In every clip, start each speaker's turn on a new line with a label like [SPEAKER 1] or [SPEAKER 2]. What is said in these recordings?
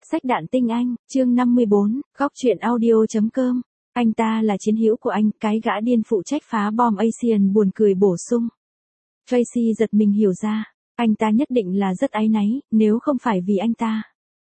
[SPEAKER 1] Sách Đạn Tinh Anh, chương 54, góc truyện audio.com. Anh ta là chiến hữu của anh, cái gã điên phụ trách phá bom Asian buồn cười bổ sung. Tracy giật mình hiểu ra, anh ta nhất định là rất áy náy, nếu không phải vì anh ta.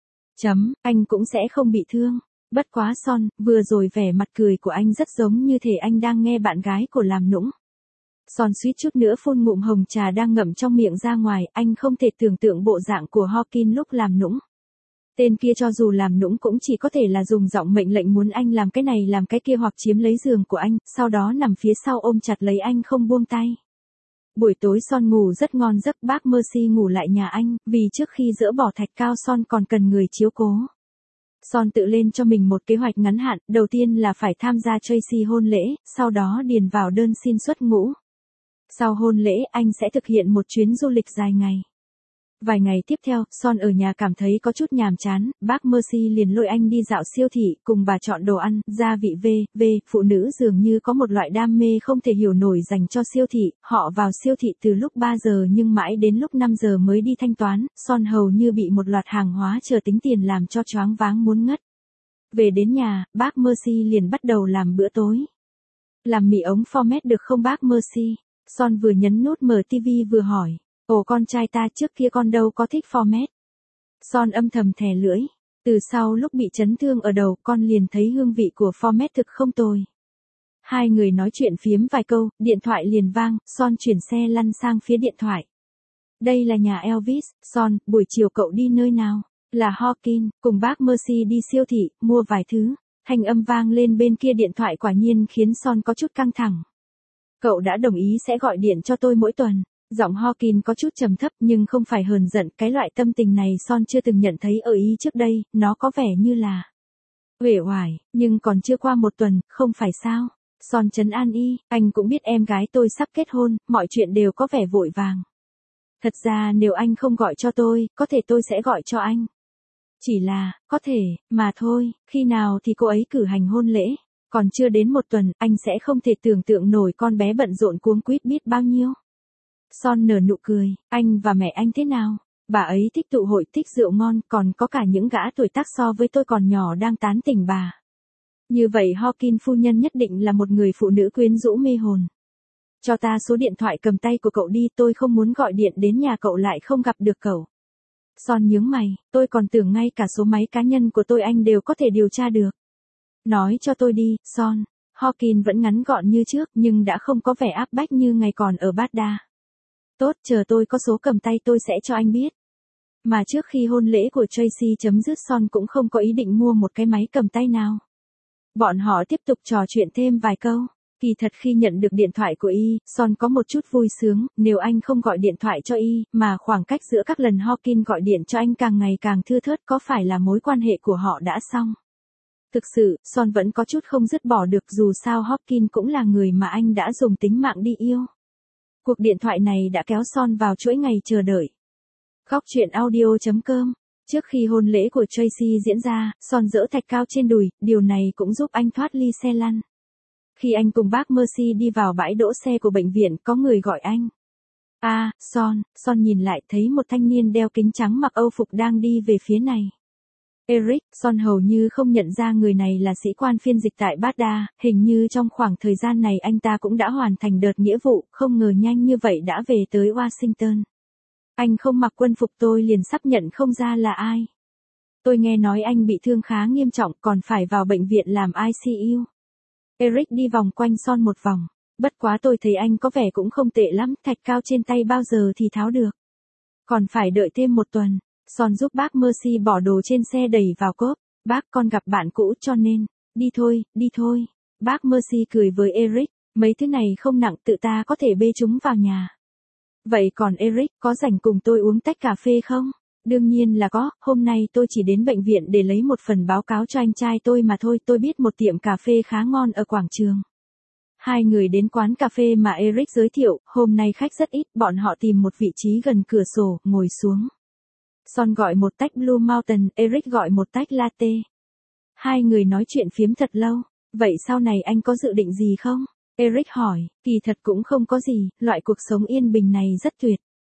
[SPEAKER 1] Anh cũng sẽ không bị thương. Bất quá Son, vừa rồi vẻ mặt cười của anh rất giống như thể anh đang nghe bạn gái của làm nũng. Son suýt chút nữa phun ngụm hồng trà đang ngậm trong miệng ra ngoài, anh không thể tưởng tượng bộ dạng của Hawkins lúc làm nũng. Tên kia cho dù làm nũng cũng chỉ có thể là dùng giọng mệnh lệnh muốn anh làm cái này làm cái kia hoặc chiếm lấy giường của anh, sau đó nằm phía sau ôm chặt lấy anh không buông tay. Buổi tối Son ngủ rất ngon giấc, bác Mercy ngủ lại nhà anh, vì trước khi dỡ bỏ thạch cao Son còn cần người chiếu cố. Son tự lên cho mình một kế hoạch ngắn hạn, đầu tiên là phải tham gia Tracy hôn lễ, sau đó điền vào đơn xin xuất ngũ. Sau hôn lễ anh sẽ thực hiện một chuyến du lịch dài ngày. Vài ngày tiếp theo, Son ở nhà cảm thấy có chút nhàm chán, bác Mercy liền lôi anh đi dạo siêu thị, cùng bà chọn đồ ăn, gia vị phụ nữ dường như có một loại đam mê không thể hiểu nổi dành cho siêu thị, họ vào siêu thị từ lúc 3 giờ nhưng mãi đến lúc 5 giờ mới đi thanh toán, Son hầu như bị một loạt hàng hóa chờ tính tiền làm cho choáng váng muốn ngất. Về đến nhà, bác Mercy liền bắt đầu làm bữa tối. Làm mì ống format được không bác Mercy? Son vừa nhấn nút mở TV vừa hỏi. Ồ con trai ta trước kia con đâu có thích format. Son âm thầm thè lưỡi. Từ sau lúc bị chấn thương ở đầu con liền thấy hương vị của format thực không tồi. Hai người nói chuyện phiếm vài câu, điện thoại liền vang, Son chuyển xe lăn sang phía điện thoại. Đây là nhà Elvis, Son, buổi chiều cậu đi nơi nào? Là Hawkins, cùng bác Mercy đi siêu thị, mua vài thứ. Thanh âm vang lên bên kia điện thoại quả nhiên khiến Son có chút căng thẳng. Cậu đã đồng ý sẽ gọi điện cho tôi mỗi tuần. Giọng Hawkins có chút trầm thấp nhưng không phải hờn giận, cái loại tâm tình này Son chưa từng nhận thấy ở ý trước đây, nó có vẻ như là uể oải, nhưng còn chưa qua một tuần, không phải sao? Son trấn an anh cũng biết em gái tôi sắp kết hôn, mọi chuyện đều có vẻ vội vàng. Thật ra nếu anh không gọi cho tôi, có thể tôi sẽ gọi cho anh. Chỉ là, có thể, mà thôi, khi nào thì cô ấy cử hành hôn lễ? Còn chưa đến một tuần, anh sẽ không thể tưởng tượng nổi con bé bận rộn cuống quýt biết bao nhiêu. Son nở nụ cười, anh và mẹ anh thế nào? Bà ấy thích tụ hội, thích rượu ngon, còn có cả những gã tuổi tác so với tôi còn nhỏ đang tán tỉnh bà. Như vậy Hawkins phu nhân nhất định là một người phụ nữ quyến rũ mê hồn. Cho ta số điện thoại cầm tay của cậu đi, tôi không muốn gọi điện đến nhà cậu lại không gặp được cậu. Son nhướng mày, tôi còn tưởng ngay cả số máy cá nhân của tôi anh đều có thể điều tra được. Nói cho tôi đi, Son. Hawkins vẫn ngắn gọn như trước nhưng đã không có vẻ áp bách như ngày còn ở Baghdad. Tốt, chờ tôi có số cầm tay tôi sẽ cho anh biết. Mà trước khi hôn lễ của Tracy chấm dứt Son cũng không có ý định mua một cái máy cầm tay nào. Bọn họ tiếp tục trò chuyện thêm vài câu. Kỳ thật khi nhận được điện thoại của Son có một chút vui sướng, nếu anh không gọi điện thoại cho mà khoảng cách giữa các lần Hawkins gọi điện cho anh càng ngày càng thưa thớt, có phải là mối quan hệ của họ đã xong? Thực sự, Son vẫn có chút không dứt bỏ được, dù sao Hawkins cũng là người mà anh đã dùng tính mạng đi yêu. Cuộc điện thoại này đã kéo Son vào chuỗi ngày chờ đợi. Góc truyện audio.com. Trước khi hôn lễ của Tracy diễn ra, Son dỡ thạch cao trên đùi, điều này cũng giúp anh thoát ly xe lăn. Khi anh cùng bác Mercy đi vào bãi đỗ xe của bệnh viện, có người gọi anh. Son nhìn lại thấy một thanh niên đeo kính trắng mặc Âu phục đang đi về phía này. Eric, Son hầu như không nhận ra người này là sĩ quan phiên dịch tại Baghdad, hình như trong khoảng thời gian này anh ta cũng đã hoàn thành đợt nghĩa vụ, không ngờ nhanh như vậy đã về tới Washington. Anh không mặc quân phục tôi liền sắp nhận không ra là ai. Tôi nghe nói anh bị thương khá nghiêm trọng còn phải vào bệnh viện làm ICU. Eric đi vòng quanh Son một vòng. Bất quá tôi thấy anh có vẻ cũng không tệ lắm, thạch cao trên tay bao giờ thì tháo được. Còn phải đợi thêm một tuần. Son giúp bác Mercy bỏ đồ trên xe đẩy vào cốp. Bác con gặp bạn cũ cho nên, đi thôi. Bác Mercy cười với Eric, mấy thứ này không nặng tự ta có thể bê chúng vào nhà. Vậy còn Eric có rảnh cùng tôi uống tách cà phê không? Đương nhiên là có, hôm nay tôi chỉ đến bệnh viện để lấy một phần báo cáo cho anh trai tôi mà thôi, tôi biết một tiệm cà phê khá ngon ở quảng trường. Hai người đến quán cà phê mà Eric giới thiệu, hôm nay khách rất ít, bọn họ tìm một vị trí gần cửa sổ, ngồi xuống. Son gọi một tách Blue Mountain, Eric gọi một tách latte. Hai người nói chuyện phiếm thật lâu. Vậy sau này anh có dự định gì không? Eric hỏi, kỳ thật cũng không có gì, loại cuộc sống yên bình này rất tuyệt.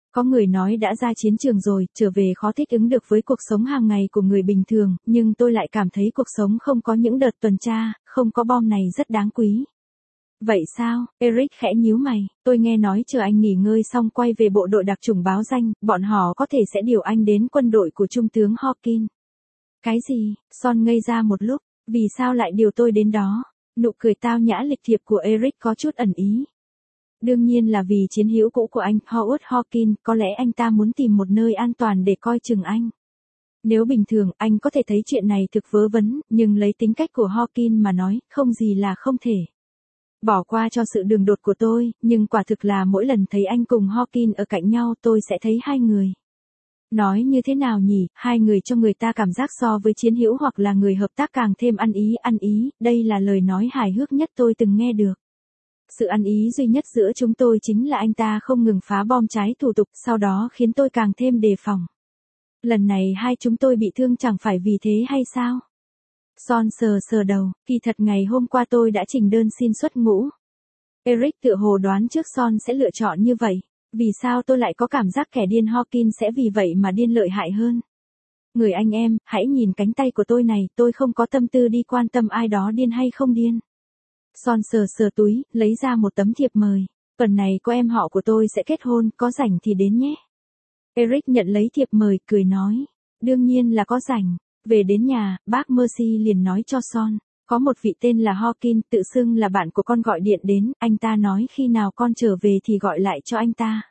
[SPEAKER 1] Có người nói đã ra chiến trường rồi, trở về khó thích ứng được với cuộc sống hàng ngày của người bình thường, nhưng tôi lại cảm thấy cuộc sống không có những đợt tuần tra, không có bom này rất đáng quý. Vậy sao? Eric khẽ nhíu mày, tôi nghe nói chờ anh nghỉ ngơi xong quay về bộ đội đặc chủng báo danh, bọn họ có thể sẽ điều anh đến quân đội của Trung tướng Hawkins. Cái gì? Son ngây ra một lúc, vì sao lại điều tôi đến đó? Nụ cười tao nhã lịch thiệp của Eric có chút ẩn ý. Đương nhiên là vì chiến hữu cũ của anh, Howard Hawkins, có lẽ anh ta muốn tìm một nơi an toàn để coi chừng anh. Nếu bình thường, anh có thể thấy chuyện này thực vớ vẩn, nhưng lấy tính cách của Hawkins mà nói, không gì là không thể. Bỏ qua cho sự đường đột của tôi, nhưng quả thực là mỗi lần thấy anh cùng Hawkins ở cạnh nhau tôi sẽ thấy hai người. Nói như thế nào nhỉ, hai người cho người ta cảm giác so với chiến hữu hoặc là người hợp tác càng thêm ăn ý, đây là lời nói hài hước nhất tôi từng nghe được. Sự ăn ý duy nhất giữa chúng tôi chính là anh ta không ngừng phá bom trái thủ tục, sau đó khiến tôi càng thêm đề phòng. Lần này hai chúng tôi bị thương chẳng phải vì thế hay sao? Son sờ đầu, kỳ thật ngày hôm qua tôi đã trình đơn xin xuất ngũ. Eric tự hồ đoán trước Son sẽ lựa chọn như vậy. Vì sao tôi lại có cảm giác kẻ điên Hawkins sẽ vì vậy mà điên lợi hại hơn? Người anh em, hãy nhìn cánh tay của tôi này, tôi không có tâm tư đi quan tâm ai đó điên hay không điên. Son sờ túi, lấy ra một tấm thiệp mời. Tuần này có em họ của tôi sẽ kết hôn, có rảnh thì đến nhé. Eric nhận lấy thiệp mời, cười nói. Đương nhiên là có rảnh. Về đến nhà, bác Mercy liền nói cho Son. Có một vị tên là Hawkins, tự xưng là bạn của con gọi điện đến, anh ta nói khi nào con trở về thì gọi lại cho anh ta.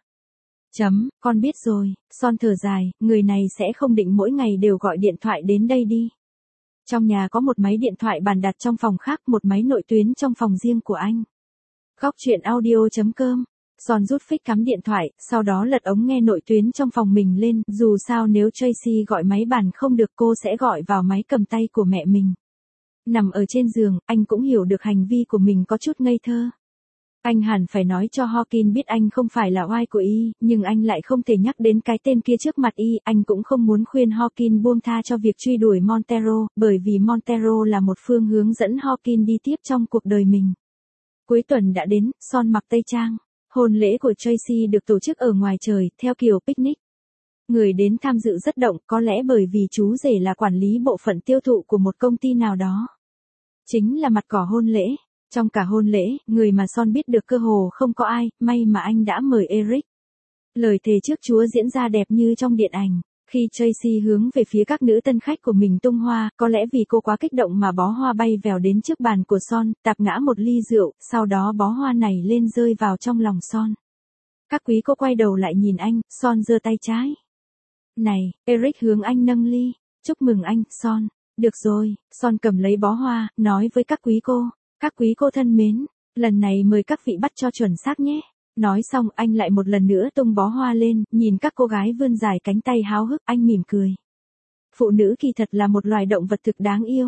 [SPEAKER 1] Con biết rồi, Son thở dài, người này sẽ không định mỗi ngày đều gọi điện thoại đến đây đi. Trong nhà có một máy điện thoại bàn đặt trong phòng khác, một máy nội tuyến trong phòng riêng của anh. Góc chuyện audio.com. Son rút phích cắm điện thoại, sau đó lật ống nghe nội tuyến trong phòng mình lên, dù sao nếu Tracy gọi máy bàn không được cô sẽ gọi vào máy cầm tay của mẹ mình. Nằm ở trên giường, anh cũng hiểu được hành vi của mình có chút ngây thơ. Anh hẳn phải nói cho Hawkins biết anh không phải là oai của y, nhưng anh lại không thể nhắc đến cái tên kia trước mặt y, anh cũng không muốn khuyên Hawkins buông tha cho việc truy đuổi Montero, bởi vì Montero là một phương hướng dẫn Hawkins đi tiếp trong cuộc đời mình. Cuối tuần đã đến, Son mặc tây trang. Hôn lễ của Tracy được tổ chức ở ngoài trời, theo kiểu picnic. Người đến tham dự rất đông, có lẽ bởi vì chú rể là quản lý bộ phận tiêu thụ của một công ty nào đó. Chính là mặt cỏ hôn lễ. Trong cả hôn lễ, người mà Son biết được cơ hồ không có ai, may mà anh đã mời Eric. Lời thề trước Chúa diễn ra đẹp như trong điện ảnh. Khi Tracy hướng về phía các nữ tân khách của mình tung hoa, có lẽ vì cô quá kích động mà bó hoa bay vèo đến trước bàn của Son, tạp ngã một ly rượu, sau đó bó hoa này lên rơi vào trong lòng Son. Các quý cô quay đầu lại nhìn anh, Son giơ tay trái. Này, Eric hướng anh nâng ly. Chúc mừng anh, Son. Được rồi, Son cầm lấy bó hoa, nói với các quý cô. Các quý cô thân mến, lần này mời các vị bắt cho chuẩn xác nhé. Nói xong anh lại một lần nữa tung bó hoa lên, nhìn các cô gái vươn dài cánh tay háo hức, anh mỉm cười. Phụ nữ kỳ thật là một loài động vật thực đáng yêu.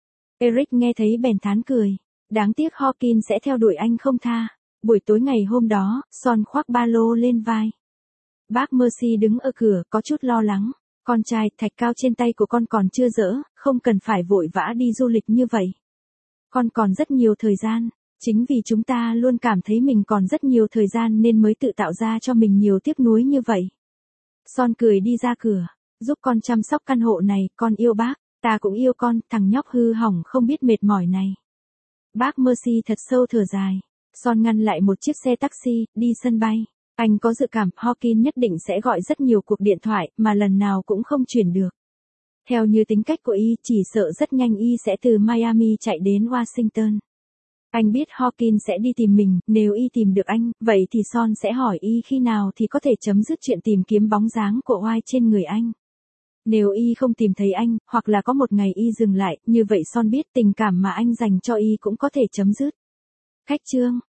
[SPEAKER 1] Eric nghe thấy bèn thán cười. Đáng tiếc Hawkins sẽ theo đuổi anh không tha. Buổi tối ngày hôm đó, Son khoác ba lô lên vai. Bác Mercy đứng ở cửa, có chút lo lắng. Con trai, thạch cao trên tay của con còn chưa dỡ, không cần phải vội vã đi du lịch như vậy. Con còn rất nhiều thời gian. Chính vì chúng ta luôn cảm thấy mình còn rất nhiều thời gian nên mới tự tạo ra cho mình nhiều tiếc nuối như vậy. Son cười đi ra cửa. Giúp con chăm sóc căn hộ này, con yêu bác. Ta cũng yêu con, thằng nhóc hư hỏng không biết mệt mỏi này. Bác Mercy thật sâu thở dài. Son ngăn lại một chiếc xe taxi, đi sân bay. Anh có dự cảm Hawkins nhất định sẽ gọi rất nhiều cuộc điện thoại, mà lần nào cũng không chuyển được. Theo như tính cách của y, chỉ sợ rất nhanh y sẽ từ Miami chạy đến Washington. Anh biết Hawkins sẽ đi tìm mình, nếu y tìm được anh, vậy thì Son sẽ hỏi y khi nào thì có thể chấm dứt chuyện tìm kiếm bóng dáng của oai trên người anh. Nếu y không tìm thấy anh, hoặc là có một ngày y dừng lại, như vậy Son biết tình cảm mà anh dành cho y cũng có thể chấm dứt. Khách chương